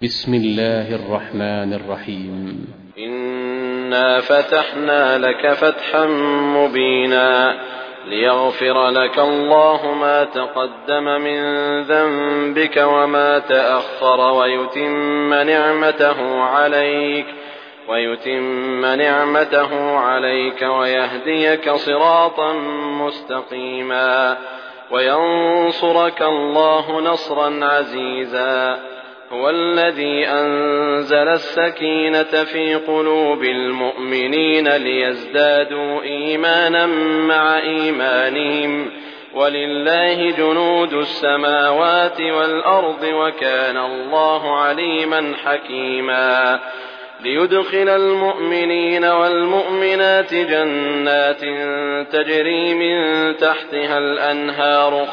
بسم الله الرحمن الرحيم. إنا فتحنا لك فتحا مبينا ليغفر لك الله ما تقدم من ذنبك وما تأخر ويتم نعمته عليك ويهديك صراطا مستقيما وينصرك الله نصرا عزيزا. هو الذي أنزل السكينة في قلوب المؤمنين ليزدادوا إيمانا مع إيمانهم ولله جنود السماوات والأرض وكان الله عليما حكيما. ليدخل المؤمنين والمؤمنات جنات تجري من تحتها الأنهار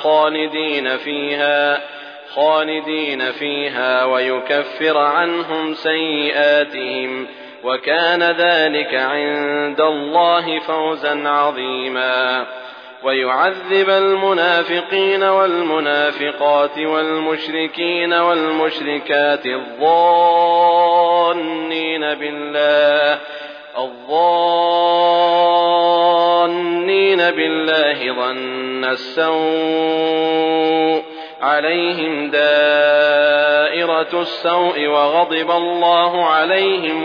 خالدين فيها ويكفر عنهم سيئاتهم وكان ذلك عند الله فوزا عظيما. ويعذب المنافقين والمنافقات والمشركين والمشركات الظانين بالله ظن السوء عليهم دائرة السوء وغضب الله عليهم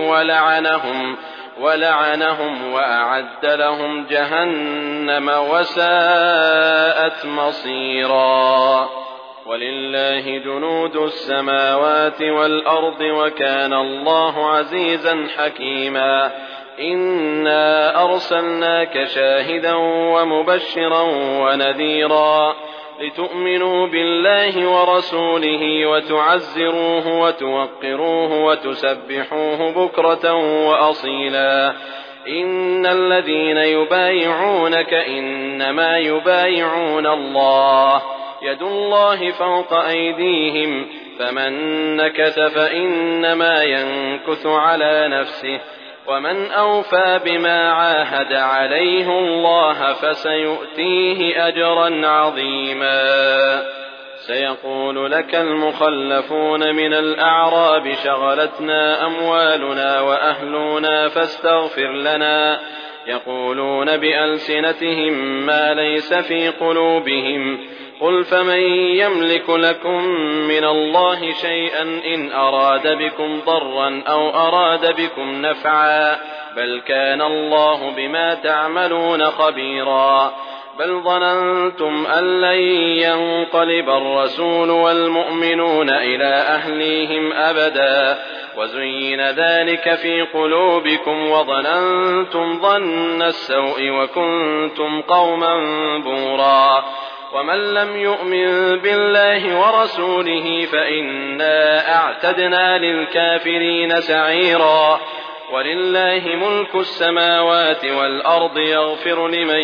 ولعنهم وأعد لهم جهنم وساءت مصيرا. ولله جنود السماوات والأرض وكان الله عزيزا حكيما. إنا أرسلناك شاهدا ومبشرا ونذيرا لتؤمنوا بالله ورسوله وتعزروه وتوقروه وتسبحوه بكرة وأصيلا. إن الذين يبايعونك إنما يبايعون الله يد الله فوق أيديهم فمن نكث فإنما ينكث على نفسه ومن أوفى بما عاهد عليه الله فسيؤتيه أجرا عظيما. سيقول لك المخلفون من الأعراب شغلتنا أموالنا وأهلنا فاستغفر لنا يقولون بألسنتهم ما ليس في قلوبهم قل فمن يملك لكم من الله شيئا إن أراد بكم ضرا أو أراد بكم نفعا بل كان الله بما تعملون خبيرا. بل ظننتم أن لن ينقلب الرسول والمؤمنون إلى أهليهم أبدا وزين ذلك في قلوبكم وظننتم ظن السوء وكنتم قوما بورا. ومن لم يؤمن بالله ورسوله فإنا أعتدنا للكافرين سعيرا. ولله ملك السماوات والأرض يغفر لمن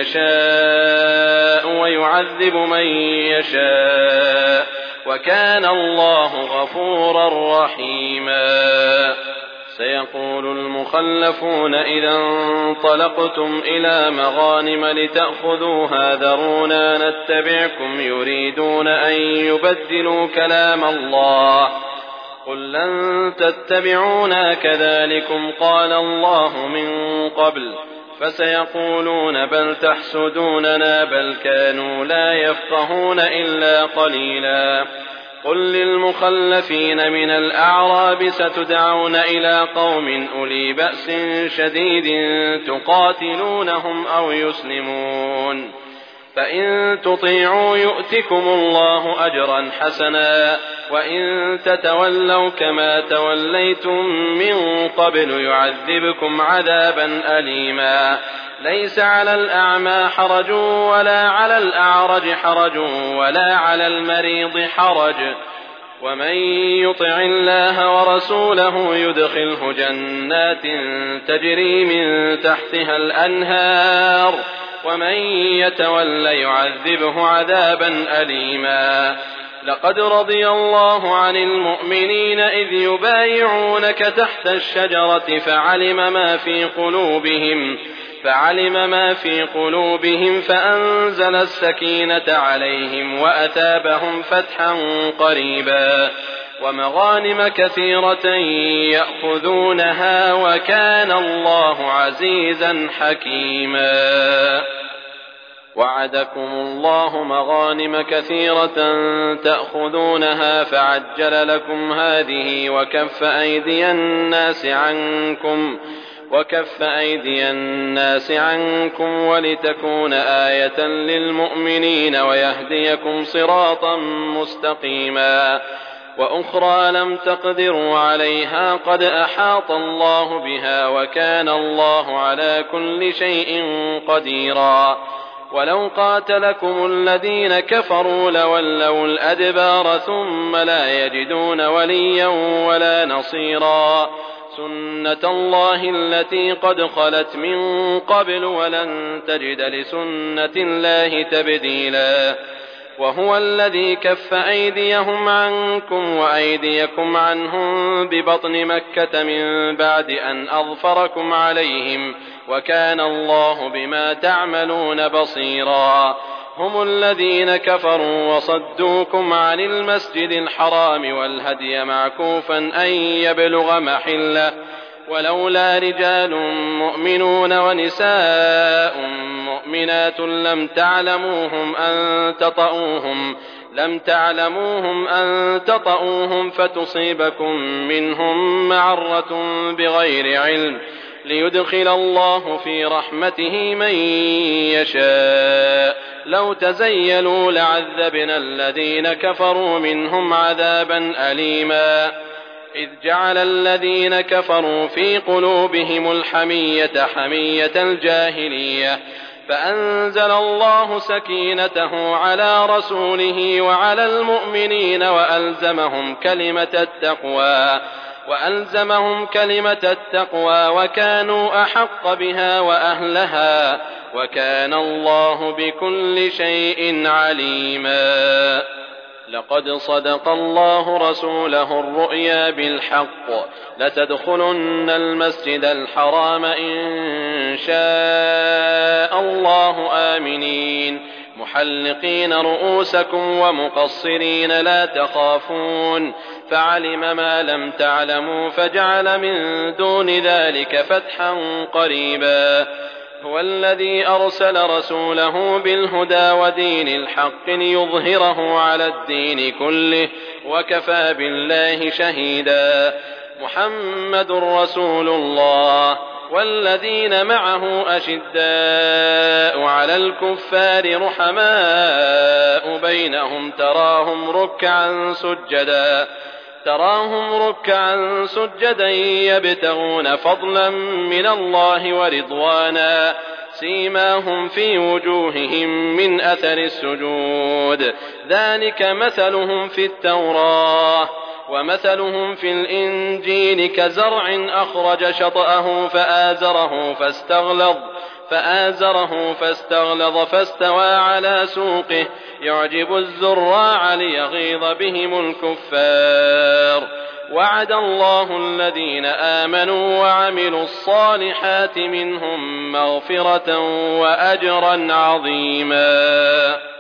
يشاء ويعذب من يشاء وكان الله غفورا رحيما. سيقول المخلفون إذا انطلقتم إلى مغانم لتأخذوها ذرونا نتبعكم يريدون أن يبدلوا كلام الله قل لن تتبعونا كذلكم قال الله من قبل فسيقولون بل تحسدوننا بل كانوا لا يفقهون إلا قليلا. قل للمخلفين من الأعراب ستدعون إلى قوم أولي بأس شديد تقاتلونهم أو يسلمون فإن تطيعوا يؤتكم الله أجرا حسنا وإن تتولوا كما توليتم من قبل يعذبكم عذابا أليما. ليس على الأعمى حرج ولا على الأعرج حرج ولا على المريض حرج ومن يطع الله ورسوله يدخله جنات تجري من تحتها الأنهار ومن يتول يعذبه عذابا أليما. لقد رضي الله عن المؤمنين إذ يبايعونك تحت الشجرة فعلم ما في قلوبهم فأنزل السكينة عليهم وأثابهم فتحا قريبا. ومغانم كثيرة يأخذونها وكان الله عزيزا حكيما. وعدكم الله مغانم كثيرة تأخذونها فعجل لكم هذه وكف أيدي الناس عنكم ولتكون آية للمؤمنين ويهديكم صراطا مستقيما. وأخرى لم تقدروا عليها قد أحاط الله بها وكان الله على كل شيء قديرا. ولو قاتلكم الذين كفروا لولوا الأدبار ثم لا يجدون وليا ولا نصيرا. سنة الله التي قد خلت من قبل ولن تجد لسنة الله تبديلا. وهو الذي كف أيديهم عنكم وأيديكم عنهم ببطن مكة من بعد أن أظفركم عليهم وكان الله بما تعملون بصيرا. هم الذين كفروا وصدوكم عن المسجد الحرام والهدي معكوفا أن يبلغ محله ولولا رجال مؤمنون ونساء مؤمنات لم تعلموهم أن تطؤوهم فتصيبكم منهم معرة بغير علم ليدخل الله في رحمته من يشاء. لو تزيلوا لعذبنا الذين كفروا منهم عذابا أليما. إذ جعل الذين كفروا في قلوبهم الحمية حمية الجاهلية فأنزل الله سكينته على رسوله وعلى المؤمنين وألزمهم كلمة التقوى وكانوا أحق بها وأهلها وكان الله بكل شيء عليما. لقد صدق الله رسوله الرؤيا بالحق لتدخلن المسجد الحرام إن شاء الله آمنين محلقين رؤوسكم ومقصرين لا تخافون فعلم ما لم تعلموا فجعل من دون ذلك فتحا قريبا. هو الذي أرسل رسوله بالهدى ودين الحق ليظهره على الدين كله وكفى بالله شهيدا. محمد رسول الله والذين معه أشداء على الكفار رحماء بينهم تراهم ركعا سجدا يبتغون فضلا من الله ورضوانا سيماهم في وجوههم من أثر السجود ذلك مثلهم في التوراة ومثلهم في الإنجيل كزرع أخرج شطأه فآزره فاستغلظ فاستوى على سوقه يعجب الزراع ليغيظ بهم الكفار. وعد الله الذين آمنوا وعملوا الصالحات منهم مغفرة وأجرا عظيما.